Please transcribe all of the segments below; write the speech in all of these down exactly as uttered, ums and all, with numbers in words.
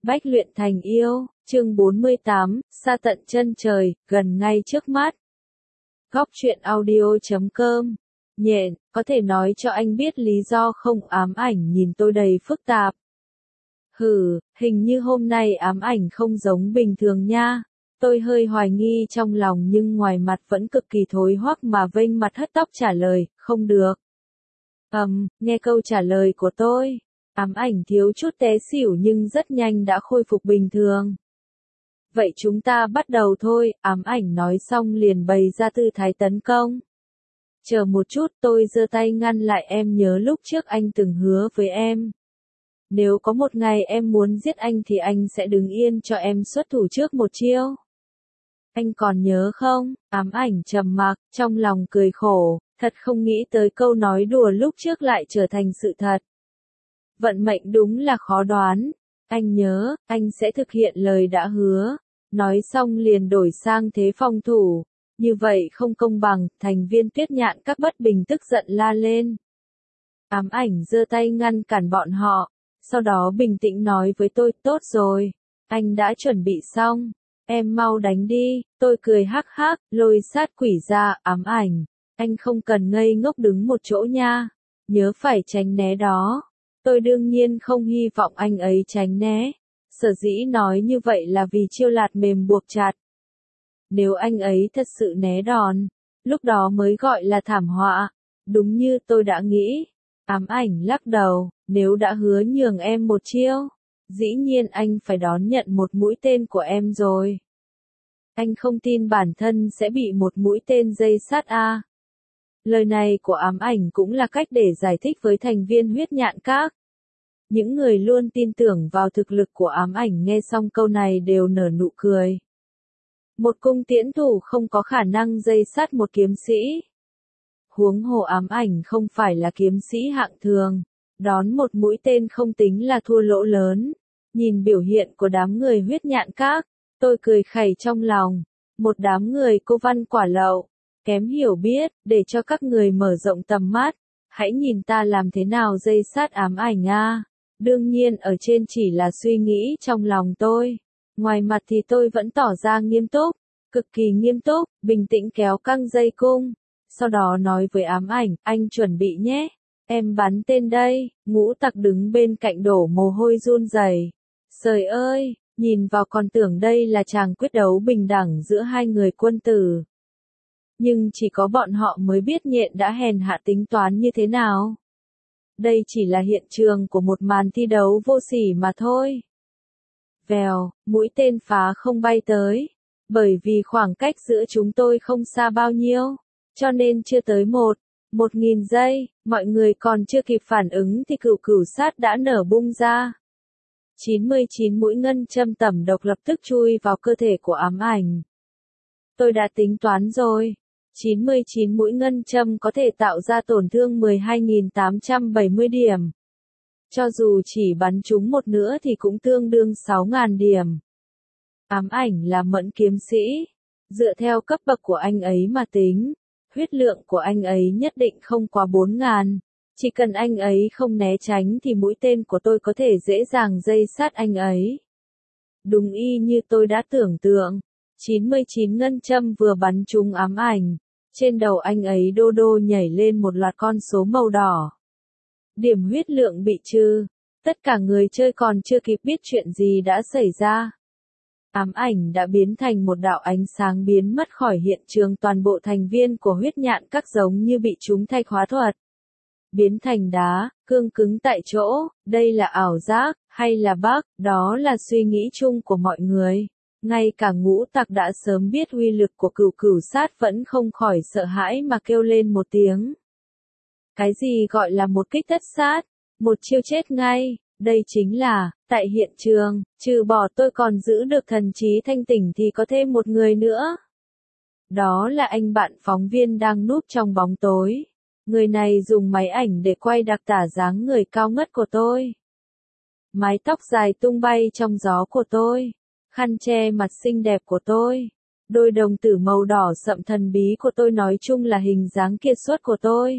Bách luyện thành yêu, chương bốn mươi tám, xa tận chân trời, gần ngay trước mắt. Góc truyện audio chấm com. Nhện, có thể nói cho anh biết lý do không? Ám ảnh nhìn tôi đầy phức tạp. Hừ, hình như hôm nay ám ảnh không giống bình thường nha. Tôi hơi hoài nghi trong lòng nhưng ngoài mặt vẫn cực kỳ thối hoắc mà vênh mặt hất tóc trả lời, không được. Ầm, um, nghe câu trả lời của tôi. Ám ảnh thiếu chút té xỉu nhưng rất nhanh đã khôi phục bình thường. Vậy chúng ta bắt đầu thôi, ám ảnh nói xong liền bày ra tư thái tấn công. Chờ một chút, tôi giơ tay ngăn lại, em nhớ lúc trước anh từng hứa với em. Nếu có một ngày em muốn giết anh thì anh sẽ đứng yên cho em xuất thủ trước một chiêu. Anh còn nhớ không? Ám ảnh trầm mặc, trong lòng cười khổ, thật không nghĩ tới câu nói đùa lúc trước lại trở thành sự thật. Vận mệnh đúng là khó đoán. Anh nhớ, anh sẽ thực hiện lời đã hứa. Nói xong liền đổi sang thế phòng thủ. Như vậy không công bằng, thành viên Tuyết Nhạn Các bất bình tức giận la lên. Ám ảnh giơ tay ngăn cản bọn họ. Sau đó bình tĩnh nói với tôi, tốt rồi. Anh đã chuẩn bị xong. Em mau đánh đi. Tôi cười hắc hắc, lôi sát quỷ ra. Ám ảnh, anh không cần ngây ngốc đứng một chỗ nha. Nhớ phải tránh né đó. Tôi đương nhiên không hy vọng anh ấy tránh né. Sở dĩ nói như vậy là vì chiêu lạt mềm buộc chặt. Nếu anh ấy thật sự né đòn, lúc đó mới gọi là thảm họa. Đúng như tôi đã nghĩ. Ám ảnh lắc đầu, nếu đã hứa nhường em một chiêu, dĩ nhiên anh phải đón nhận một mũi tên của em rồi. Anh không tin bản thân sẽ bị một mũi tên dây sát à. Lời này của ám ảnh cũng là cách để giải thích với thành viên Huyết Nhạn Các. Những người luôn tin tưởng vào thực lực của ám ảnh nghe xong câu này đều nở nụ cười. Một cung tiễn thủ không có khả năng dây sát một kiếm sĩ. Huống hồ ám ảnh không phải là kiếm sĩ hạng thường. Đón một mũi tên không tính là thua lỗ lớn. Nhìn biểu hiện của đám người Huyết Nhạn Các, tôi cười khẩy trong lòng. Một đám người cô văn quả lậu. Kém hiểu biết, để cho các người mở rộng tầm mắt. Hãy nhìn ta làm thế nào dây sát ám ảnh a. Đương nhiên ở trên chỉ là suy nghĩ trong lòng tôi. Ngoài mặt thì tôi vẫn tỏ ra nghiêm túc, cực kỳ nghiêm túc, bình tĩnh kéo căng dây cung. Sau đó nói với ám ảnh, anh chuẩn bị nhé. Em bắn tên đây. Ngũ Tặc đứng bên cạnh đổ mồ hôi run rẩy. Trời ơi, nhìn vào còn tưởng đây là tràng quyết đấu bình đẳng giữa hai người quân tử. Nhưng chỉ có bọn họ mới biết Nhện đã hèn hạ tính toán như thế nào. Đây chỉ là hiện trường của một màn thi đấu vô sỉ mà thôi. Vèo, mũi tên phá không bay tới. Bởi vì khoảng cách giữa chúng tôi không xa bao nhiêu. Cho nên chưa tới một, một nghìn giây, mọi người còn chưa kịp phản ứng thì cửu cửu sát đã nở bung ra. chín mươi chín mũi ngân châm tẩm độc lập tức chui vào cơ thể của ám ảnh. Tôi đã tính toán rồi. chín mươi chín mũi ngân châm có thể tạo ra tổn thương mười hai nghìn tám trăm bảy mươi điểm. Cho dù chỉ bắn trúng một nữa thì cũng tương đương sáu nghìn điểm. Ám ảnh là mẫn kiếm sĩ. Dựa theo cấp bậc của anh ấy mà tính, huyết lượng của anh ấy nhất định không quá bốn nghìn. Chỉ cần anh ấy không né tránh thì mũi tên của tôi có thể dễ dàng dây sát anh ấy. Đúng y như tôi đã tưởng tượng. chín mươi chín ngân châm vừa bắn trúng ám ảnh. Trên đầu anh ấy đô đô nhảy lên một loạt con số màu đỏ. Điểm huyết lượng bị trừ. Tất cả người chơi còn chưa kịp biết chuyện gì đã xảy ra. Ám ảnh đã biến thành một đạo ánh sáng biến mất khỏi hiện trường, toàn bộ thành viên của Huyết Nhạn Các giống như bị trúng thạch hóa thuật. Biến thành đá, cương cứng tại chỗ, đây là ảo giác, hay là bug, đó là suy nghĩ chung của mọi người. Ngay cả Ngũ Tặc đã sớm biết uy lực của cửu cửu sát vẫn không khỏi sợ hãi mà kêu lên một tiếng. Cái gì gọi là một kích tất sát? Một chiêu chết ngay. Đây chính là, tại hiện trường, trừ bỏ tôi còn giữ được thần trí thanh tỉnh thì có thêm một người nữa. Đó là anh bạn phóng viên đang núp trong bóng tối. Người này dùng máy ảnh để quay đặc tả dáng người cao ngất của tôi. Mái tóc dài tung bay trong gió của tôi. Khăn che mặt xinh đẹp của tôi. Đôi đồng tử màu đỏ sậm thần bí của tôi, nói chung là hình dáng kiệt xuất của tôi.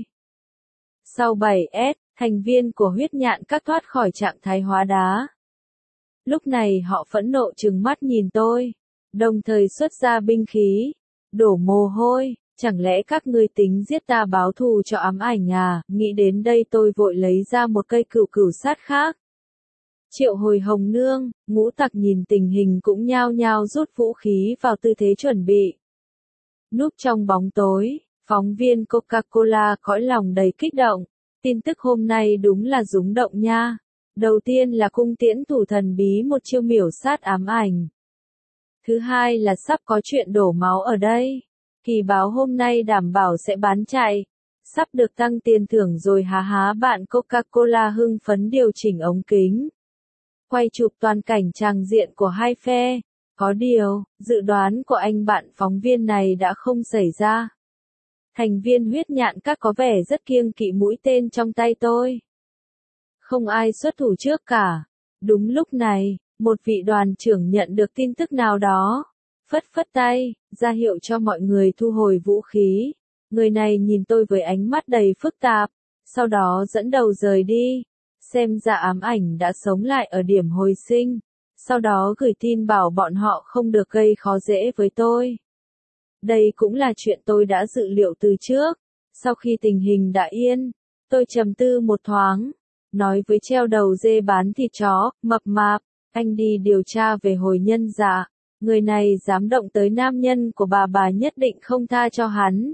Sau bảy S, thành viên của Huyết Nhạn Các thoát khỏi trạng thái hóa đá. Lúc này họ phẫn nộ trừng mắt nhìn tôi, đồng thời xuất ra binh khí, đổ mồ hôi, chẳng lẽ các ngươi tính giết ta báo thù cho ám ảnh à, nghĩ đến đây tôi vội lấy ra một cây cửu cửu sát khác. Triệu Hồi Hồng Nương, Ngũ Tặc nhìn tình hình cũng nhao nhao rút vũ khí vào tư thế chuẩn bị. Núp trong bóng tối, phóng viên Coca-Cola cõi lòng đầy kích động, tin tức hôm nay đúng là rúng động nha. Đầu tiên là cung tiễn thủ thần bí một chiêu miểu sát ám ảnh. Thứ hai là sắp có chuyện đổ máu ở đây. Kỳ báo hôm nay đảm bảo sẽ bán chạy. Sắp được tăng tiền thưởng rồi há há bạn Coca-Cola hưng phấn điều chỉnh ống kính. Quay chụp toàn cảnh tràng diện của hai phe. Có điều, dự đoán của anh bạn phóng viên này đã không xảy ra. Thành viên huyết nhạn các có vẻ rất kiêng kỵ mũi tên trong tay tôi. Không ai xuất thủ trước cả. Đúng lúc này, một vị đoàn trưởng nhận được tin tức nào đó. Phất phất tay, ra hiệu cho mọi người thu hồi vũ khí. Người này nhìn tôi với ánh mắt đầy phức tạp, sau đó dẫn đầu rời đi. Xem ra ám ảnh đã sống lại ở điểm hồi sinh. Sau đó gửi tin bảo bọn họ không được gây khó dễ với tôi. Đây cũng là chuyện tôi đã dự liệu từ trước. Sau khi tình hình đã yên, tôi trầm tư một thoáng. Nói với treo đầu dê bán thịt chó, mập mạp, anh đi điều tra về hồi nhân dạ. Người này dám động tới nam nhân của bà bà nhất định không tha cho hắn.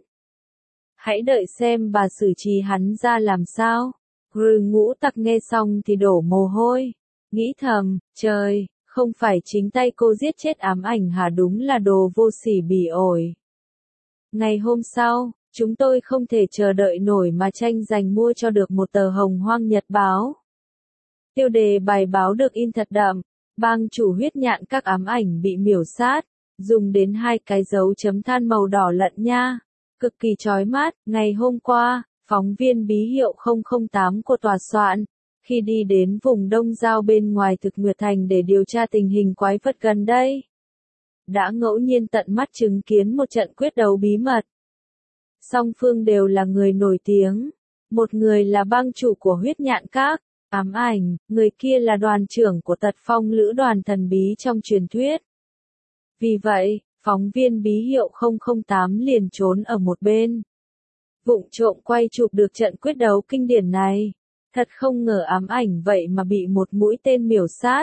Hãy đợi xem bà xử trí hắn ra làm sao. Rồi Ngũ Tặc nghe xong thì đổ mồ hôi. Nghĩ thầm, trời, không phải chính tay cô giết chết ám ảnh hả, đúng là đồ vô sỉ bỉ ổi. Ngày hôm sau, chúng tôi không thể chờ đợi nổi mà tranh giành mua cho được một tờ Hồng Hoang Nhật báo. Tiêu đề bài báo được in thật đậm, bang chủ huyết nhạn các ám ảnh bị miểu sát, dùng đến hai cái dấu chấm than màu đỏ lận nha, cực kỳ chói mắt. Ngày hôm qua, phóng viên bí hiệu không không tám của tòa soạn, khi đi đến vùng Đông Giao bên ngoài Thực Nguyệt Thành để điều tra tình hình quái vật gần đây, đã ngẫu nhiên tận mắt chứng kiến một trận quyết đấu bí mật. Song phương đều là người nổi tiếng, một người là bang chủ của huyết nhạn các, ám ảnh, người kia là đoàn trưởng của tật phong lữ đoàn thần bí trong truyền thuyết. Vì vậy, phóng viên bí hiệu không không tám liền trốn ở một bên, vụng trộm quay chụp được trận quyết đấu kinh điển này. Thật không ngờ ám ảnh vậy mà bị một mũi tên miểu sát.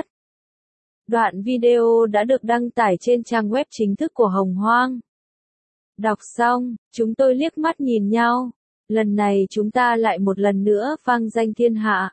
Đoạn video đã được đăng tải trên trang web chính thức của Hồng Hoang. Đọc xong, chúng tôi liếc mắt nhìn nhau. Lần này chúng ta lại một lần nữa vang danh thiên hạ.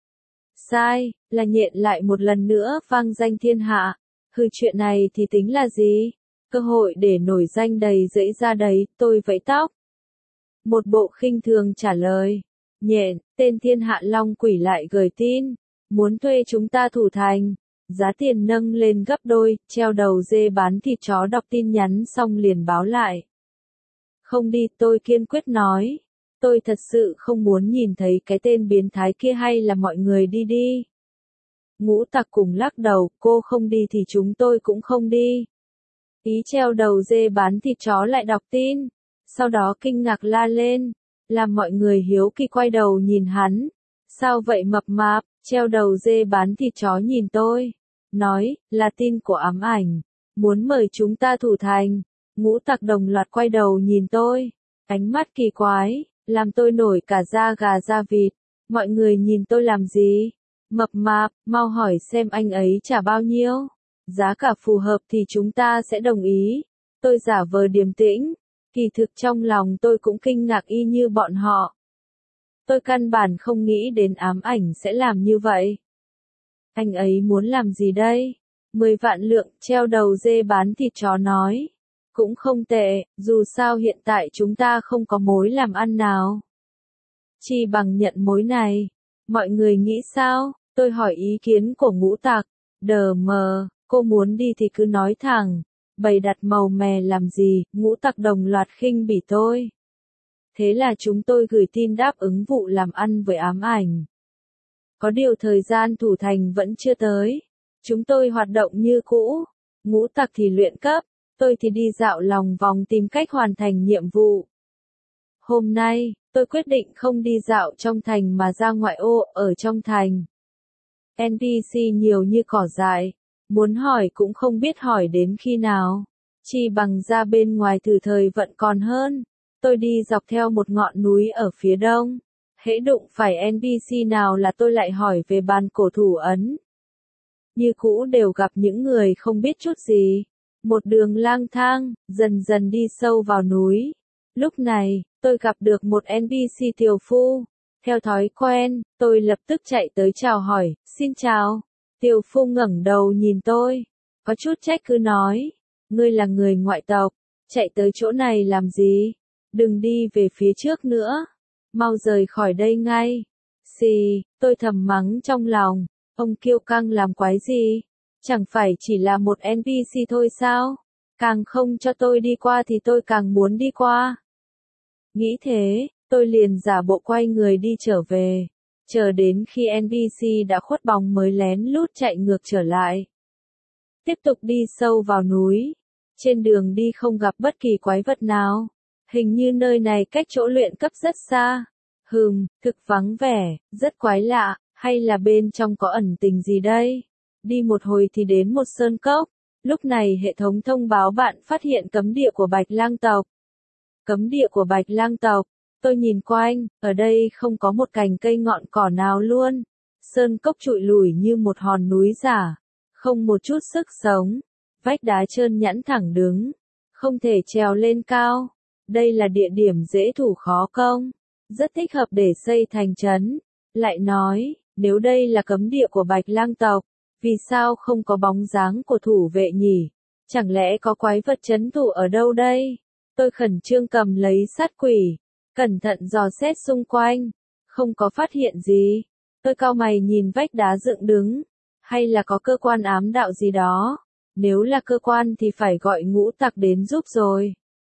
Sai, là nhện lại một lần nữa vang danh thiên hạ. Hừ, chuyện này thì tính là gì? Cơ hội để nổi danh đầy dẫy ra đấy, tôi vẫy tóc. Một bộ khinh thường trả lời. Nhện, tên thiên hạ long quỷ lại gửi tin. Muốn thuê chúng ta thủ thành. Giá tiền nâng lên gấp đôi, treo đầu dê bán thịt chó đọc tin nhắn xong liền báo lại. Không đi, tôi kiên quyết nói. Tôi thật sự không muốn nhìn thấy cái tên biến thái kia, hay là mọi người đi đi. Ngũ Tặc cùng lắc đầu, cô không đi thì chúng tôi cũng không đi. Ý treo đầu dê bán thịt chó lại đọc tin. Sau đó kinh ngạc la lên, làm mọi người hiếu kỳ quay đầu nhìn hắn. Sao vậy mập mạp? Treo đầu dê bán thịt chó nhìn tôi, nói, là tin của ám ảnh, muốn mời chúng ta thủ thành. Ngũ Tặc đồng loạt quay đầu nhìn tôi, ánh mắt kỳ quái, làm tôi nổi cả da gà da vịt. Mọi người nhìn tôi làm gì? Mập mạp, mau hỏi xem anh ấy trả bao nhiêu? Giá cả phù hợp thì chúng ta sẽ đồng ý. Tôi giả vờ điềm tĩnh, kỳ thực trong lòng tôi cũng kinh ngạc y như bọn họ. Tôi căn bản không nghĩ đến ám ảnh sẽ làm như vậy. Anh ấy muốn làm gì đây? Mười vạn lượng, treo đầu dê bán thịt chó nói. Cũng không tệ, dù sao hiện tại chúng ta không có mối làm ăn nào. Chỉ bằng nhận mối này. Mọi người nghĩ sao? Tôi hỏi ý kiến của Ngũ Tặc. Đờ mờ, cô muốn đi thì cứ nói thẳng. Bày đặt màu mè làm gì? Ngũ Tặc đồng loạt khinh bỉ tôi. Thế là chúng tôi gửi tin đáp ứng vụ làm ăn với ám ảnh. Có điều thời gian thủ thành vẫn chưa tới. Chúng tôi hoạt động như cũ. Ngũ Tặc thì luyện cấp, tôi thì đi dạo lòng vòng tìm cách hoàn thành nhiệm vụ. Hôm nay, tôi quyết định không đi dạo trong thành mà ra ngoại ô, ở trong thành. en pê xê nhiều như cỏ dại, muốn hỏi cũng không biết hỏi đến khi nào. Chi bằng ra bên ngoài thử thời vận còn hơn. Tôi đi dọc theo một ngọn núi ở phía đông. Hễ đụng phải en pê xê nào là tôi lại hỏi về bàn cổ thủ ấn. Như cũ đều gặp những người không biết chút gì. Một đường lang thang, dần dần đi sâu vào núi. Lúc này, tôi gặp được một en pê xê tiều phu. Theo thói quen, tôi lập tức chạy tới chào hỏi, xin chào. Tiều phu ngẩng đầu nhìn tôi, có chút trách cứ nói, ngươi là người ngoại tộc, chạy tới chỗ này làm gì? Đừng đi về phía trước nữa, mau rời khỏi đây ngay. Xì, tôi thầm mắng trong lòng, ông kiêu căng làm quái gì? Chẳng phải chỉ là một en pê xê thôi sao? Càng không cho tôi đi qua thì tôi càng muốn đi qua. Nghĩ thế, tôi liền giả bộ quay người đi trở về, chờ đến khi en pê xê đã khuất bóng mới lén lút chạy ngược trở lại. Tiếp tục đi sâu vào núi, trên đường đi không gặp bất kỳ quái vật nào, hình như nơi này cách chỗ luyện cấp rất xa. Hừm, thực vắng vẻ, rất quái lạ, hay là bên trong có ẩn tình gì đây? Đi một hồi thì đến một sơn cốc, lúc này hệ thống thông báo bạn phát hiện cấm địa của Bạch Lang tộc. Cấm địa của Bạch Lang tộc. Tôi nhìn quanh, ở đây không có một cành cây ngọn cỏ nào luôn. Sơn cốc trụi lủi như một hòn núi giả, không một chút sức sống. Vách đá trơn nhẵn thẳng đứng, không thể trèo lên cao. Đây là địa điểm dễ thủ khó công, rất thích hợp để xây thành trấn. Lại nói, nếu đây là cấm địa của Bạch Lang tộc, vì sao không có bóng dáng của thủ vệ nhỉ? Chẳng lẽ có quái vật trấn thủ ở đâu đây? Tôi khẩn trương cầm lấy sát quỷ, cẩn thận dò xét xung quanh, không có phát hiện gì. Tôi cau mày nhìn vách đá dựng đứng, hay là có cơ quan ám đạo gì đó? Nếu là cơ quan thì phải gọi ngũ tặc đến giúp rồi.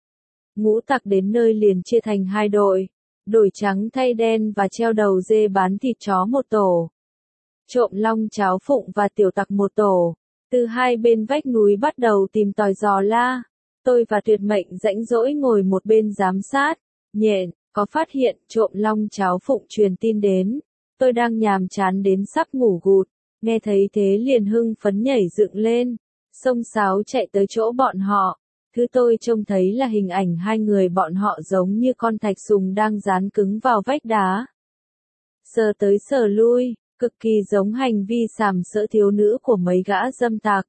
Ngũ tặc đến nơi liền chia thành hai đội, đổi trắng thay đen và treo đầu dê bán thịt chó một tổ. Trộm long cháo phụng và tiểu tặc một tổ. Từ hai bên vách núi bắt đầu tìm tòi dò la. Tôi và tuyệt mệnh rãnh rỗi ngồi một bên giám sát. Nhện, có phát hiện trộm long cháo phụng truyền tin đến. Tôi đang nhàm chán đến sắp ngủ gụt. Nghe thấy thế liền hưng phấn nhảy dựng lên. Xông xáo chạy tới chỗ bọn họ. Thứ tôi trông thấy là hình ảnh hai người bọn họ giống như con thạch sùng đang dán cứng vào vách đá. Sờ tới sờ lui, cực kỳ giống hành vi sàm sỡ thiếu nữ của mấy gã dâm tặc.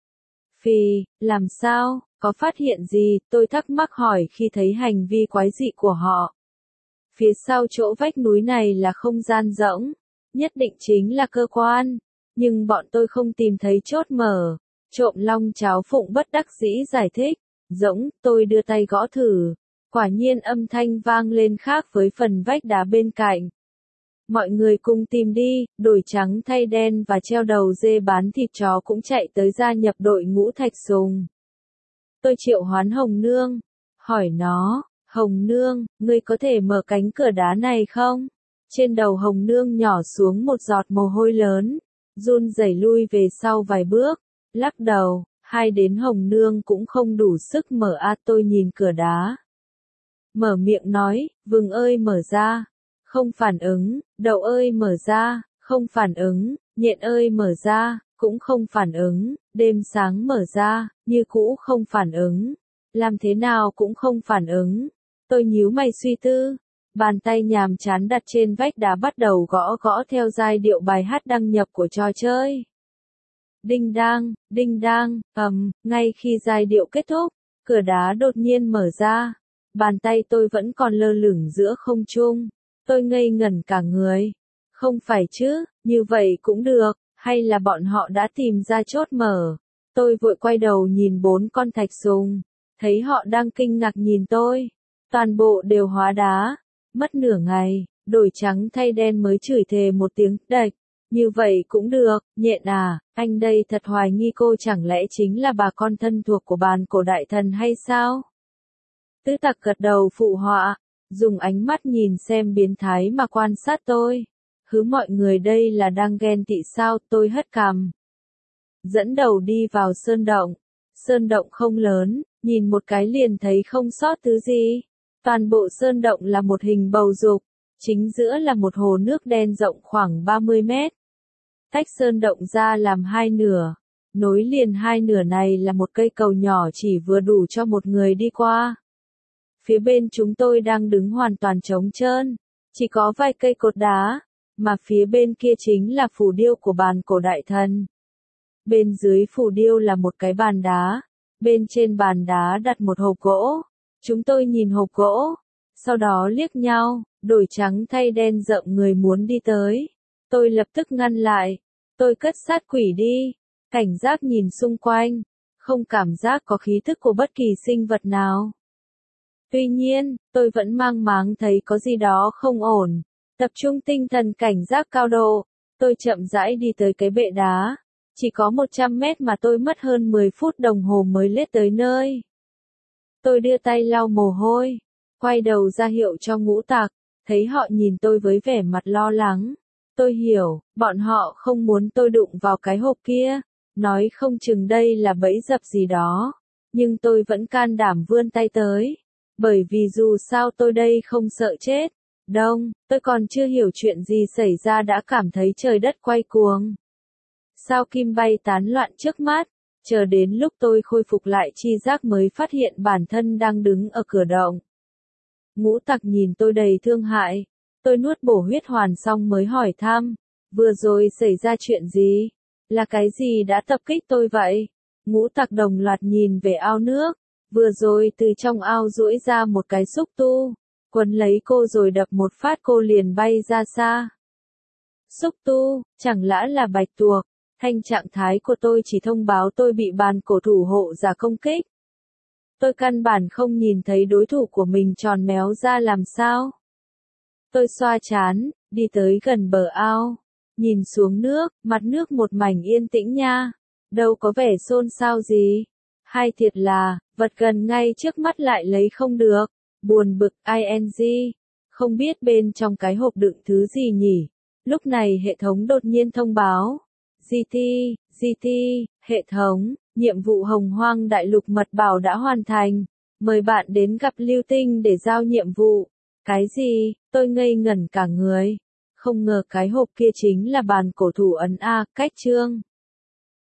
Phì, làm sao, có phát hiện gì, tôi thắc mắc hỏi khi thấy hành vi quái dị của họ. Phía sau chỗ vách núi này là không gian rỗng, nhất định chính là cơ quan, nhưng bọn tôi không tìm thấy chốt mở. Trộm long cháo phụng bất đắc dĩ giải thích, rỗng, tôi đưa tay gõ thử, quả nhiên âm thanh vang lên khác với phần vách đá bên cạnh. Mọi người cùng tìm đi, đổi trắng thay đen và treo đầu dê bán thịt chó cũng chạy tới gia nhập đội ngũ thạch sùng. Tôi triệu hoán Hồng Nương, hỏi nó, Hồng Nương, ngươi có thể mở cánh cửa đá này không? Trên đầu Hồng Nương nhỏ xuống một giọt mồ hôi lớn, run rẩy lui về sau vài bước, lắc đầu, hai đến Hồng Nương cũng không đủ sức mở a. Tôi nhìn cửa đá, mở miệng nói, vừng ơi mở ra. Không phản ứng, đậu ơi mở ra, không phản ứng, nhện ơi mở ra, cũng không phản ứng, đêm sáng mở ra, như cũ không phản ứng, làm thế nào cũng không phản ứng. Tôi nhíu mày suy tư, bàn tay nhàm chán đặt trên vách đá bắt đầu gõ gõ theo giai điệu bài hát đăng nhập của trò chơi. Đinh đang, đinh đang, ầm, ngay khi giai điệu kết thúc, cửa đá đột nhiên mở ra, bàn tay tôi vẫn còn lơ lửng giữa không trung. Tôi ngây ngẩn cả người. Không phải chứ, như vậy cũng được, hay là bọn họ đã tìm ra chốt mở. Tôi vội quay đầu nhìn bốn con thạch sùng, thấy họ đang kinh ngạc nhìn tôi. Toàn bộ đều hóa đá. Mất nửa ngày, đổi trắng thay đen mới chửi thề một tiếng, đạch. Như vậy cũng được, nhện à, anh đây thật hoài nghi cô chẳng lẽ chính là bà con thân thuộc của bàn cổ đại thần hay sao? Tứ tặc gật đầu phụ họa. Dùng ánh mắt nhìn xem biến thái mà quan sát tôi. Hứ mọi người đây là đang ghen tị sao, tôi hất cằm. Dẫn đầu đi vào sơn động. Sơn động không lớn, nhìn một cái liền thấy không sót thứ gì. Toàn bộ sơn động là một hình bầu dục, chính giữa là một hồ nước đen rộng khoảng ba mươi mét. tách sơn động ra làm hai nửa. Nối liền hai nửa này là một cây cầu nhỏ chỉ vừa đủ cho một người đi qua. Phía bên chúng tôi đang đứng hoàn toàn trống trơn, chỉ có vài cây cột đá, mà phía bên kia chính là phù điêu của bàn cổ đại thần. Bên dưới phù điêu là một cái bàn đá, bên trên bàn đá đặt một hộp gỗ. Chúng tôi nhìn hộp gỗ, sau đó liếc nhau, đổi trắng thay đen rộng người muốn đi tới. Tôi lập tức ngăn lại, tôi cất sát quỷ đi, cảnh giác nhìn xung quanh, không cảm giác có khí thức của bất kỳ sinh vật nào. Tuy nhiên, tôi vẫn mang máng thấy có gì đó không ổn, tập trung tinh thần cảnh giác cao độ, tôi chậm rãi đi tới cái bệ đá, chỉ có một trăm mét mà tôi mất hơn mười phút đồng hồ mới lết tới nơi. Tôi đưa tay lau mồ hôi, quay đầu ra hiệu cho Ngũ Tặc, thấy họ nhìn tôi với vẻ mặt lo lắng. Tôi hiểu, bọn họ không muốn tôi đụng vào cái hộp kia, nói không chừng đây là bẫy dập gì đó, nhưng tôi vẫn can đảm vươn tay tới, bởi vì dù sao tôi đây không sợ chết. Đông, tôi còn chưa hiểu chuyện gì xảy ra đã cảm thấy trời đất quay cuồng. Sao kim bay tán loạn trước mắt, chờ đến lúc tôi khôi phục lại chi giác mới phát hiện bản thân đang đứng ở cửa động. Ngũ Tặc nhìn tôi đầy thương hại, tôi nuốt bổ huyết hoàn xong mới hỏi thăm, vừa rồi xảy ra chuyện gì? Là cái gì đã tập kích tôi vậy? Ngũ Tặc đồng loạt nhìn về ao nước, vừa rồi từ trong ao duỗi ra một cái xúc tu, quấn lấy cô rồi đập một phát cô liền bay ra xa. Xúc tu, chẳng lẽ là bạch tuộc? Thanh trạng thái của tôi chỉ thông báo tôi bị bàn cổ thủ hộ giả công kích. Tôi căn bản không nhìn thấy đối thủ của mình tròn méo ra làm sao. Tôi xoa trán, đi tới gần bờ ao, nhìn xuống nước, mặt nước một mảnh yên tĩnh nha, đâu có vẻ xôn xao gì. Hay thiệt là, vật gần ngay trước mắt lại lấy không được, buồn bực ing, không biết bên trong cái hộp đựng thứ gì nhỉ. Lúc này hệ thống đột nhiên thông báo, giê tê, giê tê, hệ thống, nhiệm vụ Hồng Hoang Đại Lục mật bảo đã hoàn thành, mời bạn đến gặp Lưu Tinh để giao nhiệm vụ. Cái gì? Tôi ngây ngẩn cả người, không ngờ cái hộp kia chính là bàn cổ thủ ấn A, cách chương.